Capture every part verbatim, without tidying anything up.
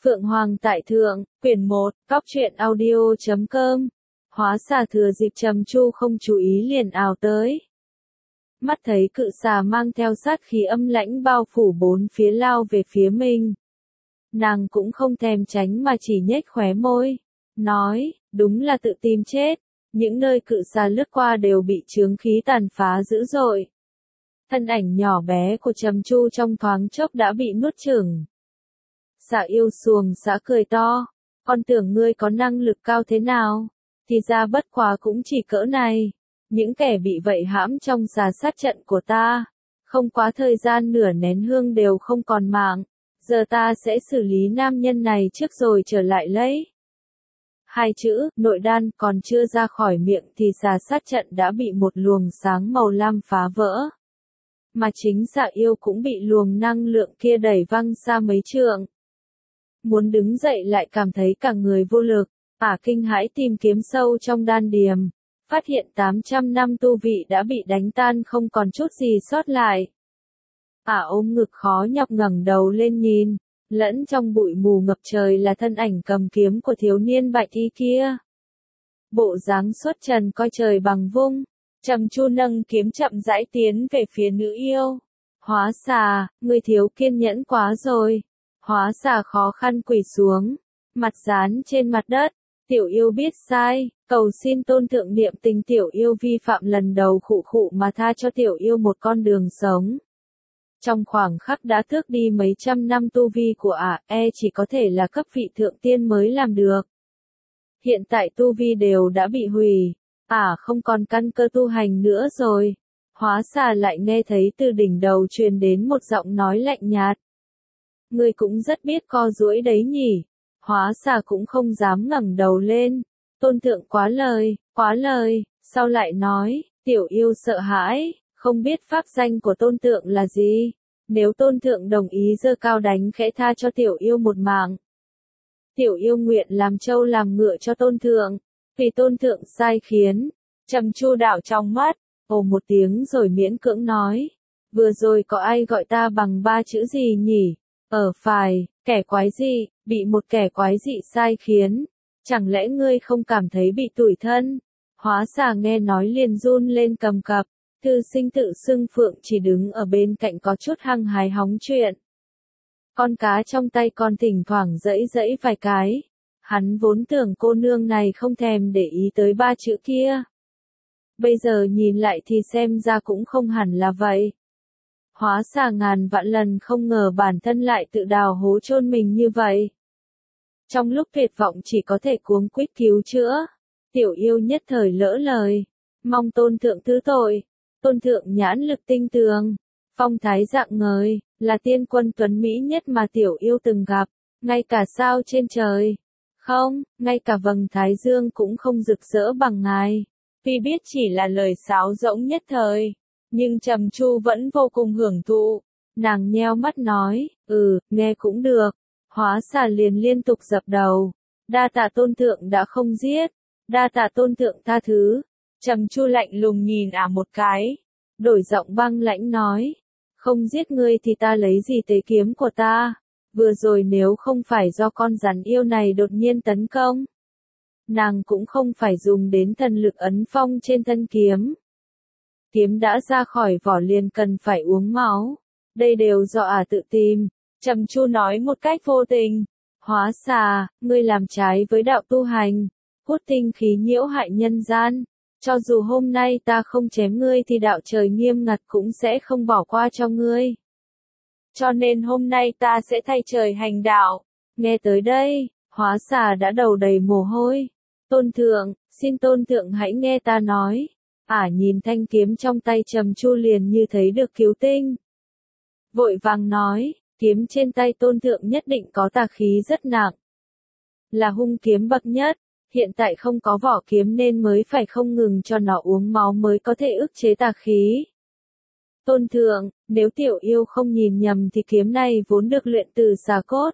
Phượng Hoàng tại thượng, quyển một, cóc truyện audio chấm com. Hóa xà thừa dịp Trầm Chu không chú ý liền ào tới. Mắt thấy cự xà mang theo sát khí âm lãnh bao phủ bốn phía lao về phía mình. Nàng cũng không thèm tránh mà chỉ nhếch khóe môi. Nói, đúng là tự tìm chết. Những nơi cự xà lướt qua đều bị chướng khí tàn phá dữ dội. Thân ảnh nhỏ bé của Trầm Chu trong thoáng chốc đã bị nuốt chửng. Xà yêu xuồng xã cười to, con tưởng ngươi có năng lực cao thế nào, thì ra bất quá cũng chỉ cỡ này. Những kẻ bị vậy hãm trong xà sát trận của ta, không quá thời gian nửa nén hương đều không còn mạng, giờ ta sẽ xử lý nam nhân này trước rồi trở lại lấy. Hai chữ, nội đan còn chưa ra khỏi miệng thì xà sát trận đã bị một luồng sáng màu lam phá vỡ. Mà chính xà yêu cũng bị luồng năng lượng kia đẩy văng xa mấy trượng. Muốn đứng dậy lại cảm thấy cả người vô lực, ả kinh hãi tìm kiếm sâu trong đan điềm, phát hiện tám trăm năm tu vị đã bị đánh tan không còn chút gì sót lại. Ả ôm ngực khó nhọc ngẩng đầu lên nhìn, lẫn trong bụi mù ngập trời là thân ảnh cầm kiếm của thiếu niên bạch y kia. Bộ dáng xuất trần coi trời bằng vung, Trầm Chu nâng kiếm chậm rãi tiến về phía nữ yêu. Hóa xà, ngươi thiếu kiên nhẫn quá rồi. Hóa xà khó khăn quỳ xuống, mặt dán trên mặt đất, tiểu yêu biết sai, cầu xin tôn thượng niệm tình tiểu yêu vi phạm lần đầu khụ khụ mà tha cho tiểu yêu một con đường sống. Trong khoảng khắc đã tước đi mấy trăm năm tu vi của ả, e chỉ có thể là cấp vị thượng tiên mới làm được. Hiện tại tu vi đều đã bị hủy, ả không còn căn cơ tu hành nữa rồi. Hóa xà lại nghe thấy từ đỉnh đầu truyền đến một giọng nói lạnh nhạt. Ngươi cũng rất biết co duỗi đấy nhỉ. Hóa xà cũng không dám ngẩng đầu lên. Tôn thượng quá lời, quá lời, sau lại nói, tiểu yêu sợ hãi, không biết pháp danh của tôn thượng là gì. Nếu tôn thượng đồng ý giơ cao đánh khẽ tha cho tiểu yêu một mạng. Tiểu yêu nguyện làm trâu làm ngựa cho tôn thượng, vì tôn thượng sai khiến. Trầm Chu đảo trong mắt, ồ một tiếng rồi miễn cưỡng nói. Vừa rồi có ai gọi ta bằng ba chữ gì nhỉ? Ở phải, kẻ quái dị, bị một kẻ quái dị sai khiến, chẳng lẽ ngươi không cảm thấy bị tủi thân? Hóa xà nghe nói liền run lên cầm cập, thư sinh tự xưng Phượng chỉ đứng ở bên cạnh có chút hăng hái hóng chuyện. Con cá trong tay con thỉnh thoảng dẫy dẫy vài cái, hắn vốn tưởng cô nương này không thèm để ý tới ba chữ kia. Bây giờ nhìn lại thì xem ra cũng không hẳn là vậy. Hóa xà ngàn vạn lần không ngờ bản thân lại tự đào hố chôn mình như vậy. Trong lúc tuyệt vọng chỉ có thể cuống quýt cứu chữa, tiểu yêu nhất thời lỡ lời, mong tôn thượng thứ tội. Tôn thượng nhãn lực tinh tường, phong thái dạng ngời, là tiên quân tuấn mỹ nhất mà tiểu yêu từng gặp, ngay cả sao trên trời. Không, ngay cả vầng thái dương cũng không rực rỡ bằng ngài. Tuy biết chỉ là lời sáo rỗng nhất thời, nhưng Trầm Chu vẫn vô cùng hưởng thụ. Nàng nheo mắt nói, ừ, nghe cũng được. Hóa xà liền liên tục dập đầu. Đa tạ tôn thượng đã không giết. Đa tạ tôn thượng tha thứ. Trầm Chu lạnh lùng nhìn ả một cái. Đổi giọng băng lãnh nói. Không giết ngươi thì ta lấy gì tế kiếm của ta. Vừa rồi nếu không phải do con rắn yêu này đột nhiên tấn công, nàng cũng không phải dùng đến thần lực ấn phong trên thân kiếm. Kiếm đã ra khỏi vỏ liền cần phải uống máu. Đây đều do ả tự tìm. Trầm Chu nói một cách vô tình. Hóa xà, ngươi làm trái với đạo tu hành, hút tinh khí nhiễu hại nhân gian. Cho dù hôm nay ta không chém ngươi thì đạo trời nghiêm ngặt cũng sẽ không bỏ qua cho ngươi. Cho nên hôm nay ta sẽ thay trời hành đạo. Nghe tới đây, hóa xà đã đầu đầy mồ hôi. Tôn thượng, xin tôn thượng hãy nghe ta nói. Ả nhìn thanh kiếm trong tay Trầm Chu liền như thấy được cứu tinh. Vội vàng nói, kiếm trên tay tôn thượng nhất định có tà khí rất nặng. Là hung kiếm bậc nhất, hiện tại không có vỏ kiếm nên mới phải không ngừng cho nó uống máu mới có thể ức chế tà khí. Tôn thượng, nếu tiểu yêu không nhìn nhầm thì kiếm này vốn được luyện từ xà cốt.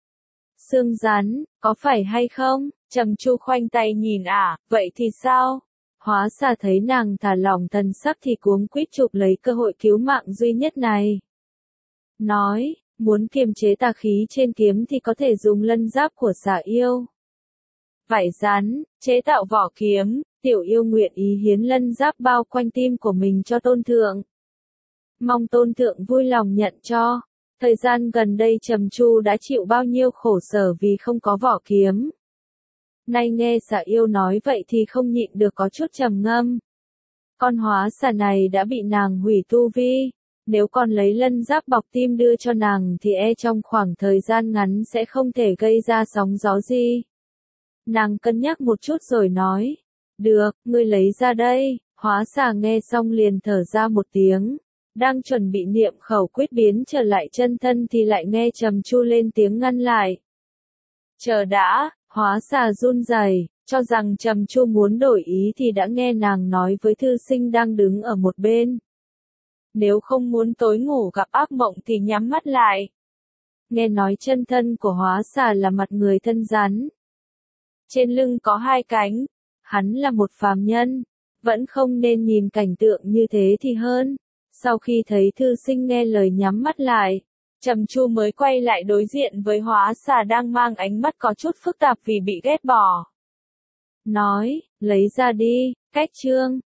Xương rắn, có phải hay không? Trầm Chu khoanh tay nhìn ả, vậy thì sao? Hóa xà thấy nàng thả lỏng thần sắc thì cuống quýt chụp lấy cơ hội cứu mạng duy nhất này. Nói, Muốn kiềm chế tà khí trên kiếm thì có thể dùng lân giáp của xà yêu. Vảy rắn, chế tạo vỏ kiếm, tiểu yêu nguyện ý hiến lân giáp bao quanh tim của mình cho tôn thượng. Mong tôn thượng vui lòng nhận cho. Thời gian gần đây Trầm Chu đã chịu bao nhiêu khổ sở vì không có vỏ kiếm. Nay nghe xà yêu nói vậy thì không nhịn được có chút trầm ngâm. Con hóa xà này đã bị nàng hủy tu vi. Nếu còn lấy lân giáp bọc tim đưa cho nàng thì e trong khoảng thời gian ngắn sẽ không thể gây ra sóng gió gì. Nàng cân nhắc một chút rồi nói. Được, ngươi lấy ra đây. Hóa xà nghe xong liền thở ra một tiếng. Đang chuẩn bị niệm khẩu quyết biến trở lại chân thân thì lại nghe Trầm Chu lên tiếng ngăn lại. Chờ đã, hóa xà run rẩy, cho rằng Trầm Chu muốn đổi ý thì đã nghe nàng nói với thư sinh đang đứng ở một bên. Nếu không muốn tối ngủ gặp ác mộng thì nhắm mắt lại. Nghe nói chân thân của hóa xà là mặt người thân rắn. Trên lưng có hai cánh, hắn là một phàm nhân, vẫn không nên nhìn cảnh tượng như thế thì hơn. Sau khi thấy thư sinh nghe lời nhắm mắt lại, Trầm Chu mới quay lại đối diện với hóa xà đang mang ánh mắt có chút phức tạp vì bị ghét bỏ. Nói, lấy ra đi, cách chương.